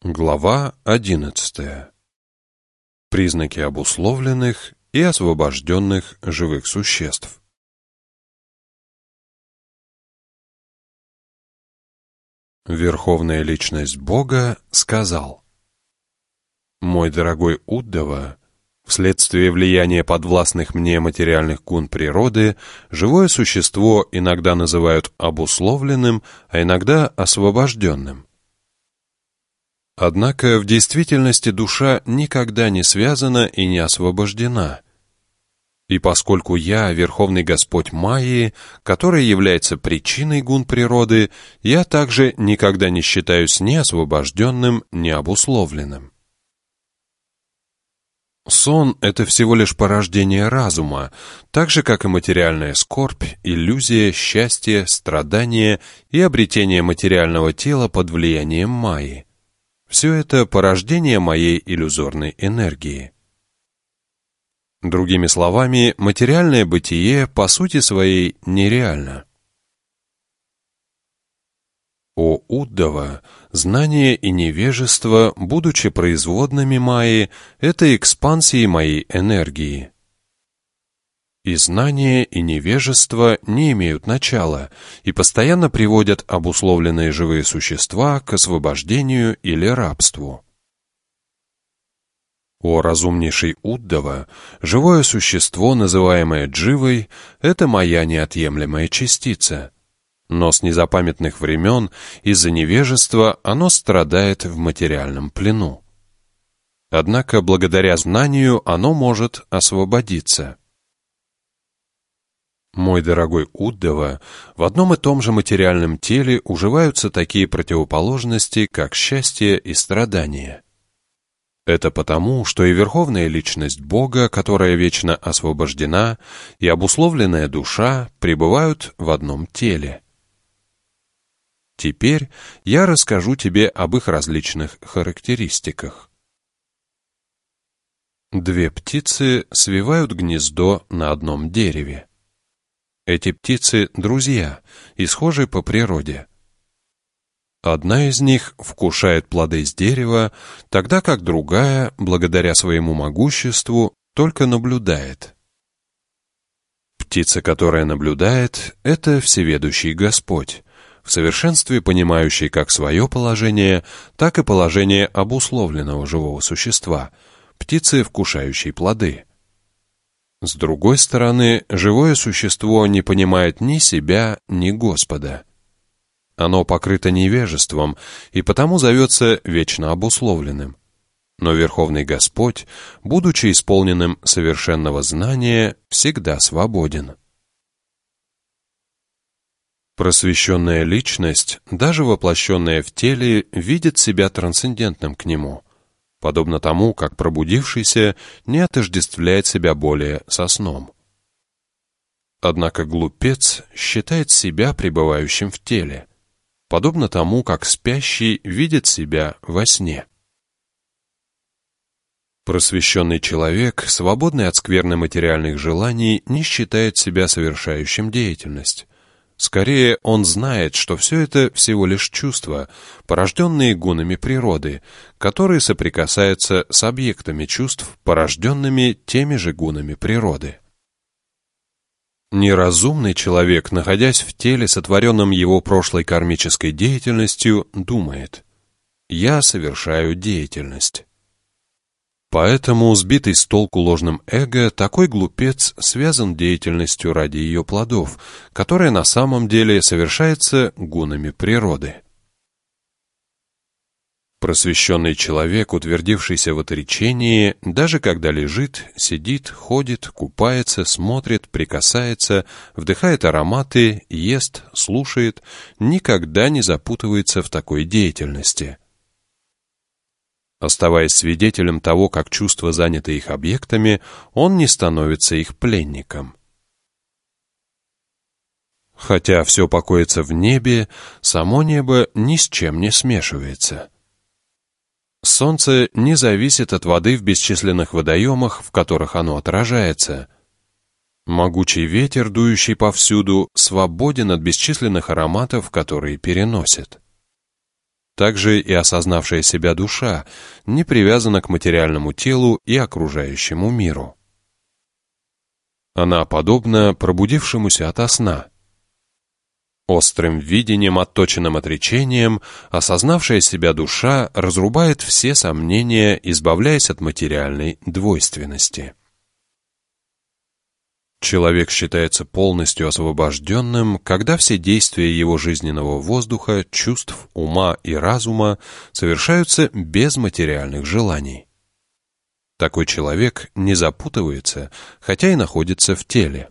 Глава 11. Признаки обусловленных и освобожденных живых существ. Верховная Личность Бога сказал: «Мой дорогой Уддава, вследствие влияния подвластных мне материальных гун природы, живое существо иногда называют обусловленным, а иногда освобожденным. Однако в действительности душа никогда не связана и не освобождена. И поскольку я, Верховный Господь Майи, который является причиной гун природы, я также никогда не считаюсь ни освобожденным, ни обусловленным. Сон — это всего лишь порождение разума, так же, как и материальная скорбь, иллюзия, счастье, страдание и обретение материального тела под влиянием Майи. Все это порождение моей иллюзорной энергии. Другими словами, материальное бытие по сути своей нереально. О Уддава, знание и невежество, будучи производными Майи, это экспансии моей энергии. И знание, и невежество не имеют начала и постоянно приводят обусловленные живые существа к освобождению или рабству. О разумнейший Уддава, живое существо, называемое Дживой, это моя неотъемлемая частица. Но с незапамятных времен из-за невежества оно страдает в материальном плену. Однако благодаря знанию оно может освободиться. Мой дорогой Уддава, в одном и том же материальном теле уживаются такие противоположности, как счастье и страдание. Это потому, что и Верховная Личность Бога, которая вечно освобождена, и обусловленная душа пребывают в одном теле. Теперь я расскажу тебе об их различных характеристиках. Две птицы свивают гнездо на одном дереве. Эти птицы — друзья и схожи по природе. Одна из них вкушает плоды с дерева, тогда как другая, благодаря своему могуществу, только наблюдает. Птица, которая наблюдает, — это всеведущий Господь, в совершенстве понимающий как свое положение, так и положение обусловленного живого существа, птицы, вкушающей плоды. С другой стороны, живое существо не понимает ни себя, ни Господа. Оно покрыто невежеством и потому зовется вечно обусловленным. Но Верховный Господь, будучи исполненным совершенного знания, всегда свободен. Просвещенная личность, даже воплощенная в теле, видит себя трансцендентным к нему, подобно тому, как пробудившийся не отождествляет себя более со сном. Однако глупец считает себя пребывающим в теле, подобно тому, как спящий видит себя во сне. Просвещенный человек, свободный от скверны материальных желаний, не считает себя совершающим деятельность. Скорее, он знает, что все это всего лишь чувства, порожденные гунами природы, которые соприкасаются с объектами чувств, порожденными теми же гунами природы. Неразумный человек, находясь в теле, сотворенном его прошлой кармической деятельностью, думает: «Я совершаю деятельность». Поэтому, сбитый с толку ложным эго, такой глупец связан деятельностью ради ее плодов, которая на самом деле совершается гунами природы. Просвещенный человек, утвердившийся в отречении, даже когда лежит, сидит, ходит, купается, смотрит, прикасается, вдыхает ароматы, ест, слушает, никогда не запутывается в такой деятельности. Оставаясь свидетелем того, как чувства заняты их объектами, он не становится их пленником. Хотя все покоится в небе, само небо ни с чем не смешивается. Солнце не зависит от воды в бесчисленных водоемах, в которых оно отражается. Могучий ветер, дующий повсюду, свободен от бесчисленных ароматов, которые переносит. Также и осознавшая себя душа не привязана к материальному телу и окружающему миру. Она подобна пробудившемуся ото сна. Острым видением, отточенным отречением, осознавшая себя душа разрубает все сомнения, избавляясь от материальной двойственности. Человек считается полностью освобожденным, когда все действия его жизненного воздуха, чувств, ума и разума совершаются без материальных желаний. Такой человек не запутывается, хотя и находится в теле.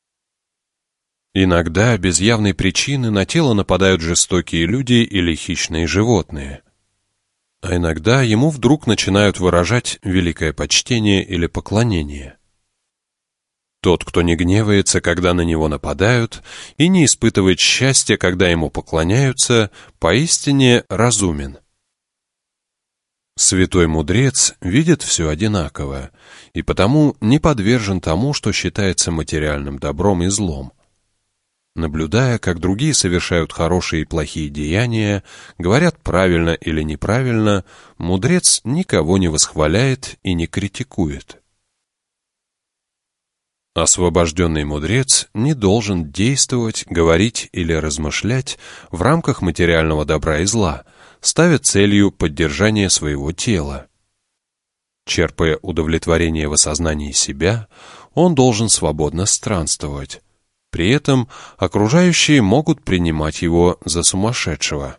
Иногда без явной причины на тело нападают жестокие люди или хищные животные. А иногда ему вдруг начинают выражать великое почтение или поклонение. Тот, кто не гневается, когда на него нападают, и не испытывает счастья, когда ему поклоняются, поистине разумен. Святой мудрец видит все одинаково, и потому не подвержен тому, что считается материальным добром и злом. Наблюдая, как другие совершают хорошие и плохие деяния, говорят правильно или неправильно, мудрец никого не восхваляет и не критикует. Освобожденный мудрец не должен действовать, говорить или размышлять в рамках материального добра и зла, ставя целью поддержание своего тела. Черпая удовлетворение в осознании себя, он должен свободно странствовать. При этом окружающие могут принимать его за сумасшедшего.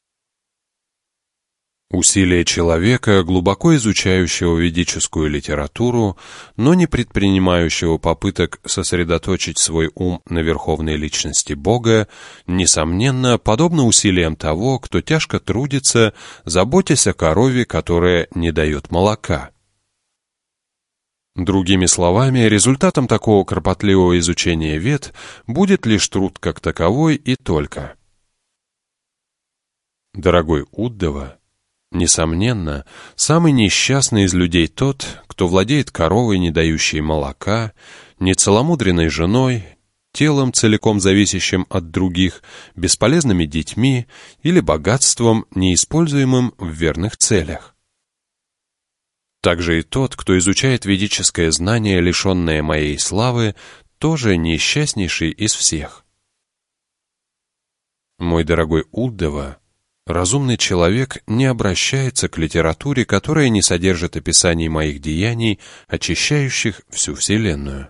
Усилия человека, глубоко изучающего ведическую литературу, но не предпринимающего попыток сосредоточить свой ум на верховной личности Бога, несомненно, подобно усилиям того, кто тяжко трудится, заботясь о корове, которая не дает молока. Другими словами, результатом такого кропотливого изучения вед будет лишь труд как таковой и только. Дорогой Уддава, несомненно, самый несчастный из людей тот, кто владеет коровой, не дающей молока, нецеломудренной женой, телом, целиком зависящим от других, бесполезными детьми или богатством, неиспользуемым в верных целях. Также и тот, кто изучает ведическое знание, лишенное моей славы, тоже несчастнейший из всех. Мой дорогой Уддава, разумный человек не обращается к литературе, которая не содержит описаний моих деяний, очищающих всю Вселенную.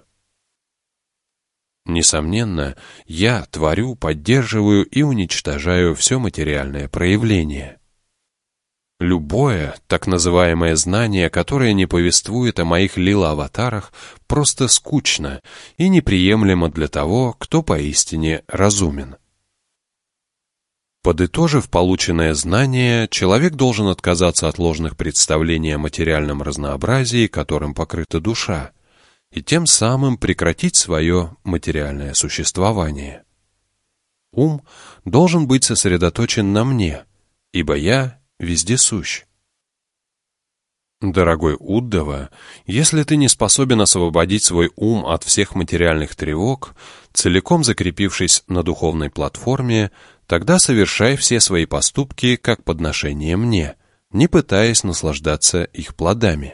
Несомненно, я творю, поддерживаю и уничтожаю все материальное проявление. Любое так называемое знание, которое не повествует о моих лила-аватарах, просто скучно и неприемлемо для того, кто поистине разумен. Подытожив полученное знание, человек должен отказаться от ложных представлений о материальном разнообразии, которым покрыта душа, и тем самым прекратить свое материальное существование. Ум должен быть сосредоточен на мне, ибо я вездесущ. Дорогой Уддава, если ты не способен освободить свой ум от всех материальных тревог, целиком закрепившись на духовной платформе, тогда совершай все свои поступки как подношение мне, не пытаясь наслаждаться их плодами.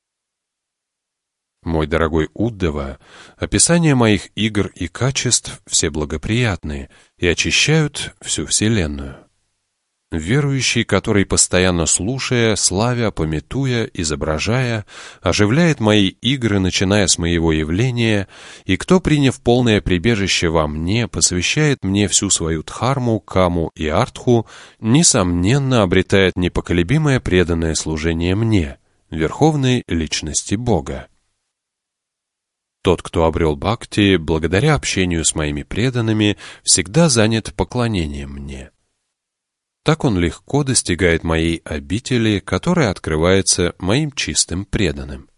Мой дорогой Уддава, описания моих игр и качеств все благоприятные и очищают всю Вселенную. Верующий, который, постоянно слушая, славя, памятуя, изображая, оживляет мои игры, начиная с моего явления, и кто, приняв полное прибежище во мне, посвящает мне всю свою дхарму, каму и артху, несомненно обретает непоколебимое преданное служение мне, верховной личности Бога. Тот, кто обрел бхакти, благодаря общению с моими преданными, всегда занят поклонением мне. Так он легко достигает моей обители, которая открывается моим чистым преданным.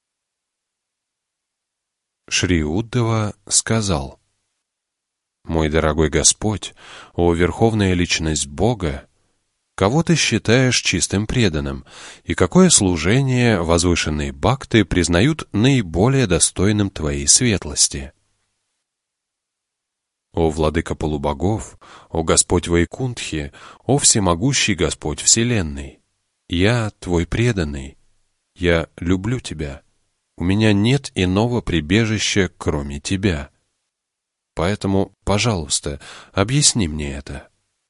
Шри Уддава сказал: «Мой дорогой Господь, о Верховная Личность Бога, кого ты считаешь чистым преданным, и какое служение возвышенные бхакты признают наиболее достойным твоей светлости?» О Владыка полубогов, о Господь Вайкунтхи, о Всемогущий Господь Вселенной! Я Твой преданный, я люблю Тебя, у меня нет иного прибежища, кроме Тебя. Поэтому, пожалуйста, объясни мне это.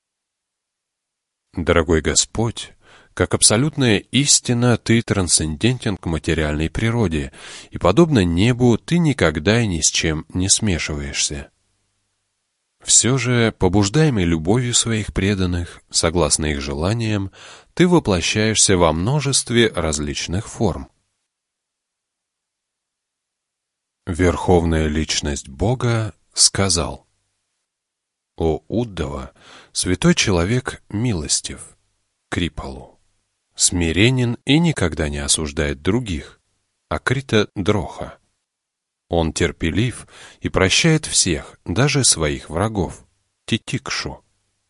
Дорогой Господь, как абсолютная истина, Ты трансцендентен к материальной природе, и, подобно небу, Ты никогда и ни с чем не смешиваешься. Все же, побуждаемый любовью своих преданных, согласно их желаниям, Ты воплощаешься во множестве различных форм. Верховная Личность Бога сказал: «О Уддава, святой человек милостив, Крипалу, смиренен и никогда не осуждает других, Акрита Дроха. Он терпелив и прощает всех, даже своих врагов, Титикшу.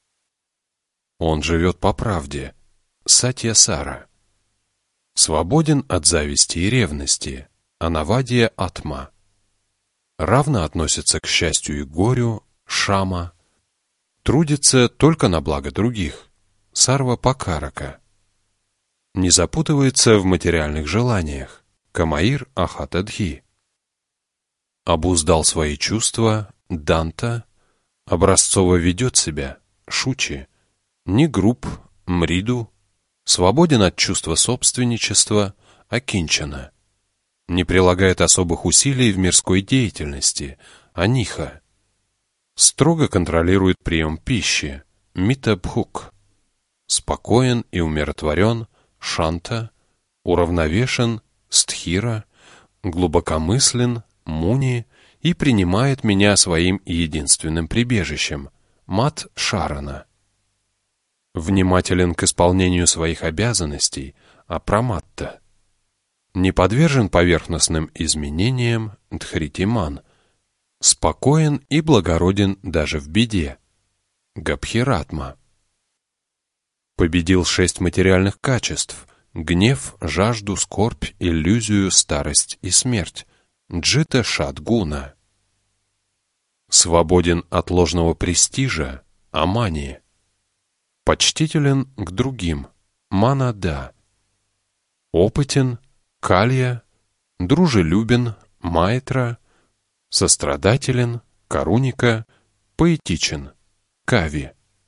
Он живет по правде, Сатья-Сара. Свободен от зависти и ревности, Анавадия Атма. Равно относится к счастью и горю, Шама. Трудится только на благо других, Сарва-Пакарака. Не запутывается в материальных желаниях, Камаир Ахатадхи. Обуздал свои чувства, Данта, образцово ведет себя, Шучи, не груб, Мриду, свободен от чувства собственничества, Акинчана, не прилагает особых усилий в мирской деятельности, Аниха, строго контролирует прием пищи, Митабхук, спокоен и умиротворен, Шанта, уравновешен, Стхира, глубокомыслен, Муни, и принимает меня своим единственным прибежищем, Мат Шарана. Внимателен к исполнению своих обязанностей, Апраматта. Не подвержен поверхностным изменениям, Дхритиман. Спокоен и благороден даже в беде, Габхиратма. Победил 6 материальных качеств: гнев, жажду, скорбь, иллюзию, старость и смерть, Джита Шадгуна. Свободен от ложного престижа, Амани. Почтителен к другим, Манада. Опытен, Калья. Дружелюбен, Майтра. Сострадателен, Каруника. Поэтичен, Кави.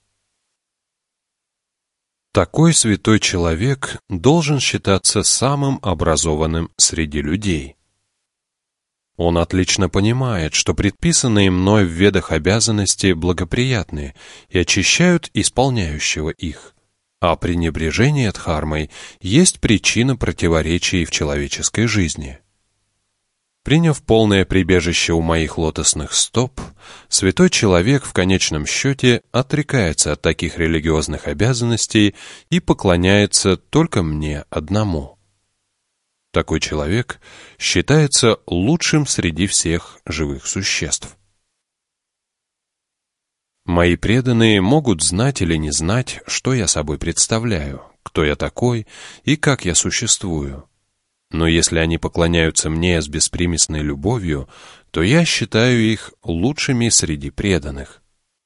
Такой святой человек должен считаться самым образованным среди людей. Он отлично понимает, что предписанные мной в Ведах обязанности благоприятны и очищают исполняющего их, а пренебрежение дхармой есть причина противоречий в человеческой жизни. Приняв полное прибежище у моих лотосных стоп, святой человек в конечном счете отрекается от таких религиозных обязанностей и поклоняется только мне одному. Такой человек считается лучшим среди всех живых существ. Мои преданные могут знать или не знать, что я собой представляю, кто я такой и как я существую. Но если они поклоняются мне с беспримесной любовью, то я считаю их лучшими среди преданных.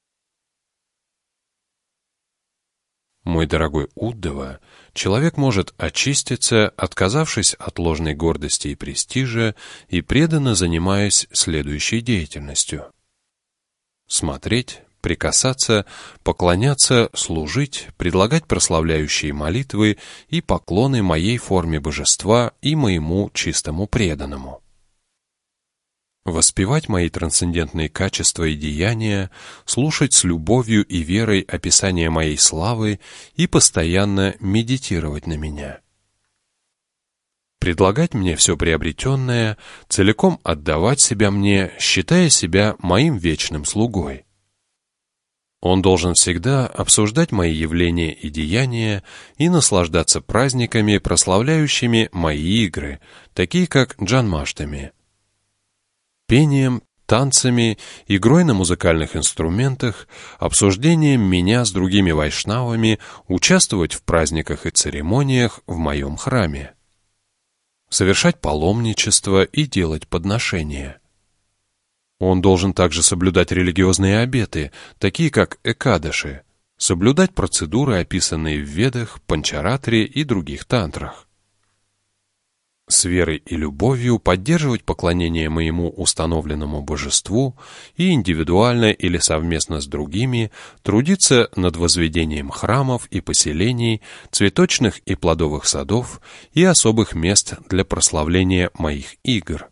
Мой дорогой Уддава, человек может очиститься, отказавшись от ложной гордости и престижа, и преданно занимаясь следующей деятельностью: смотреть, прикасаться, поклоняться, служить, предлагать прославляющие молитвы и поклоны моей форме божества и моему чистому преданному. Воспевать мои трансцендентные качества и деяния, слушать с любовью и верой описание моей славы и постоянно медитировать на меня. Предлагать мне все приобретенное, целиком отдавать себя мне, считая себя моим вечным слугой. Он должен всегда обсуждать мои явления и деяния и наслаждаться праздниками, прославляющими мои игры, такие как Джанмаштами, пением, танцами, игрой на музыкальных инструментах, обсуждением меня с другими вайшнавами, участвовать в праздниках и церемониях в моем храме, совершать паломничество и делать подношения. Он должен также соблюдать религиозные обеты, такие как экадаши, соблюдать процедуры, описанные в Ведах, Панчаратре и других тантрах. С верой и любовью поддерживать поклонение моему установленному божеству и индивидуально или совместно с другими трудиться над возведением храмов и поселений, цветочных и плодовых садов и особых мест для прославления моих игр.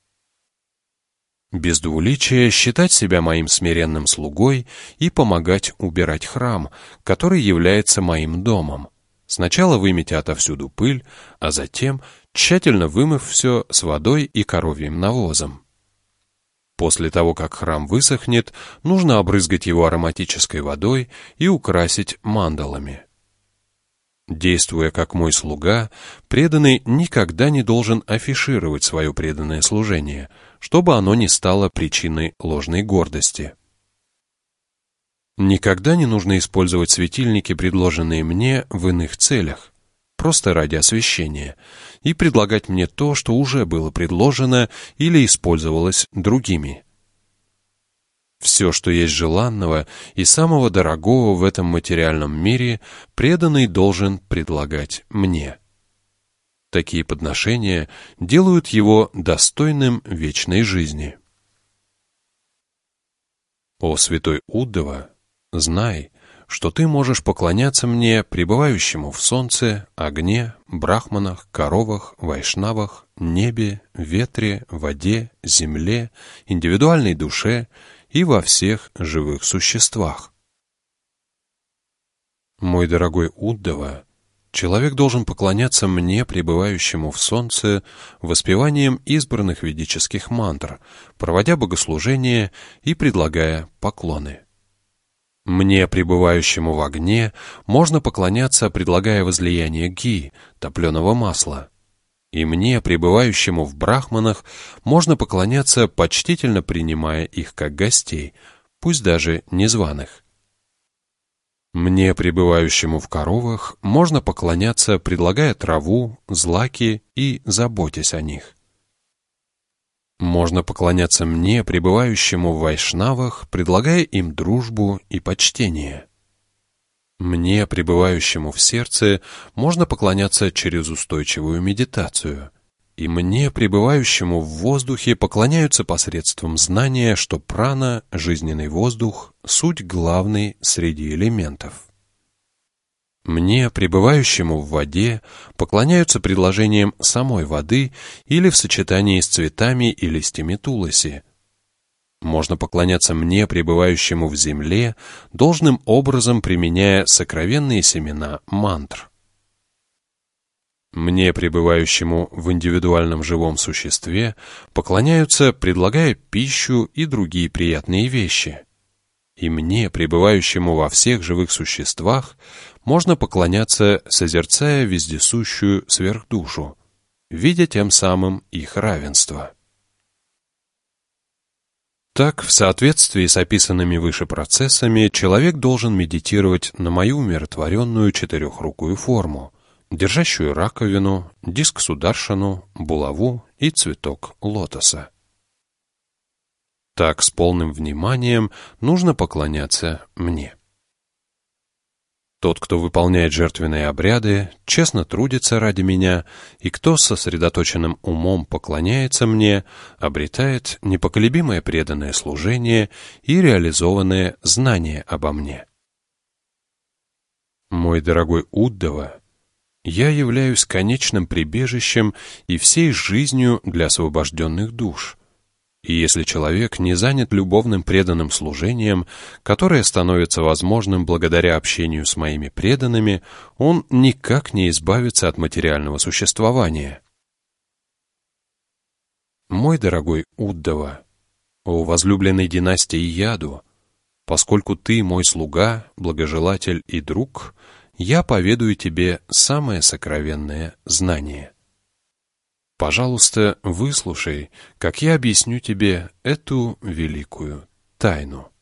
Без двуличия считать себя моим смиренным слугой и помогать убирать храм, который является моим домом. Сначала вымейте отовсюду пыль, а затем тщательно вымыв все с водой и коровьим навозом. После того, как храм высохнет, нужно обрызгать его ароматической водой и украсить мандалами. Действуя как мой слуга, преданный никогда не должен афишировать свое преданное служение, чтобы оно не стало причиной ложной гордости. Никогда не нужно использовать светильники, предложенные мне в иных целях, просто ради освещения, и предлагать мне то, что уже было предложено или использовалось другими. Все, что есть желанного и самого дорогого в этом материальном мире, преданный должен предлагать мне. Такие подношения делают его достойным вечной жизни. О святой Уддава, знай, что ты можешь поклоняться мне, пребывающему в солнце, огне, брахманах, коровах, вайшнавах, небе, ветре, воде, земле, индивидуальной душе и во всех живых существах. Мой дорогой Уддава, человек должен поклоняться мне, пребывающему в солнце, воспеванием избранных ведических мантр, проводя богослужения и предлагая поклоны. Мне, пребывающему в огне, можно поклоняться, предлагая возлияние ги, топленого масла. И мне, пребывающему в брахманах, можно поклоняться, почтительно принимая их как гостей, пусть даже незваных. Мне, пребывающему в коровах, можно поклоняться, предлагая траву, злаки и заботясь о них. Можно поклоняться мне, пребывающему в вайшнавах, предлагая им дружбу и почтение. Мне, пребывающему в сердце, можно поклоняться через устойчивую медитацию. И мне, пребывающему в воздухе, поклоняются посредством знания, что прана, жизненный воздух, суть главный среди элементов. Мне, пребывающему в воде, поклоняются предложением самой воды или в сочетании с цветами и листьями туласи. Можно поклоняться мне, пребывающему в земле, должным образом применяя сокровенные семена мантр. Мне, пребывающему в индивидуальном живом существе, поклоняются, предлагая пищу и другие приятные вещи. И мне, пребывающему во всех живых существах, можно поклоняться, созерцая вездесущую сверхдушу, видя тем самым их равенство. Так, в соответствии с описанными выше процессами, человек должен медитировать на мою умиротворенную четырехрукую форму, держащую раковину, диск сударшану, булаву и цветок лотоса. Так, с полным вниманием нужно поклоняться мне. Тот, кто выполняет жертвенные обряды, честно трудится ради меня, и кто с сосредоточенным умом поклоняется мне, обретает непоколебимое преданное служение и реализованное знание обо мне. Мой дорогой Уддава, я являюсь конечным прибежищем и всей жизнью для освобожденных душ. И если человек не занят любовным преданным служением, которое становится возможным благодаря общению с моими преданными, он никак не избавится от материального существования. Мой дорогой Уддава, о возлюбленной династии Яду, поскольку ты мой слуга, благожелатель и друг, я поведаю тебе самое сокровенное знание. Пожалуйста, выслушай, как я объясню тебе эту великую тайну.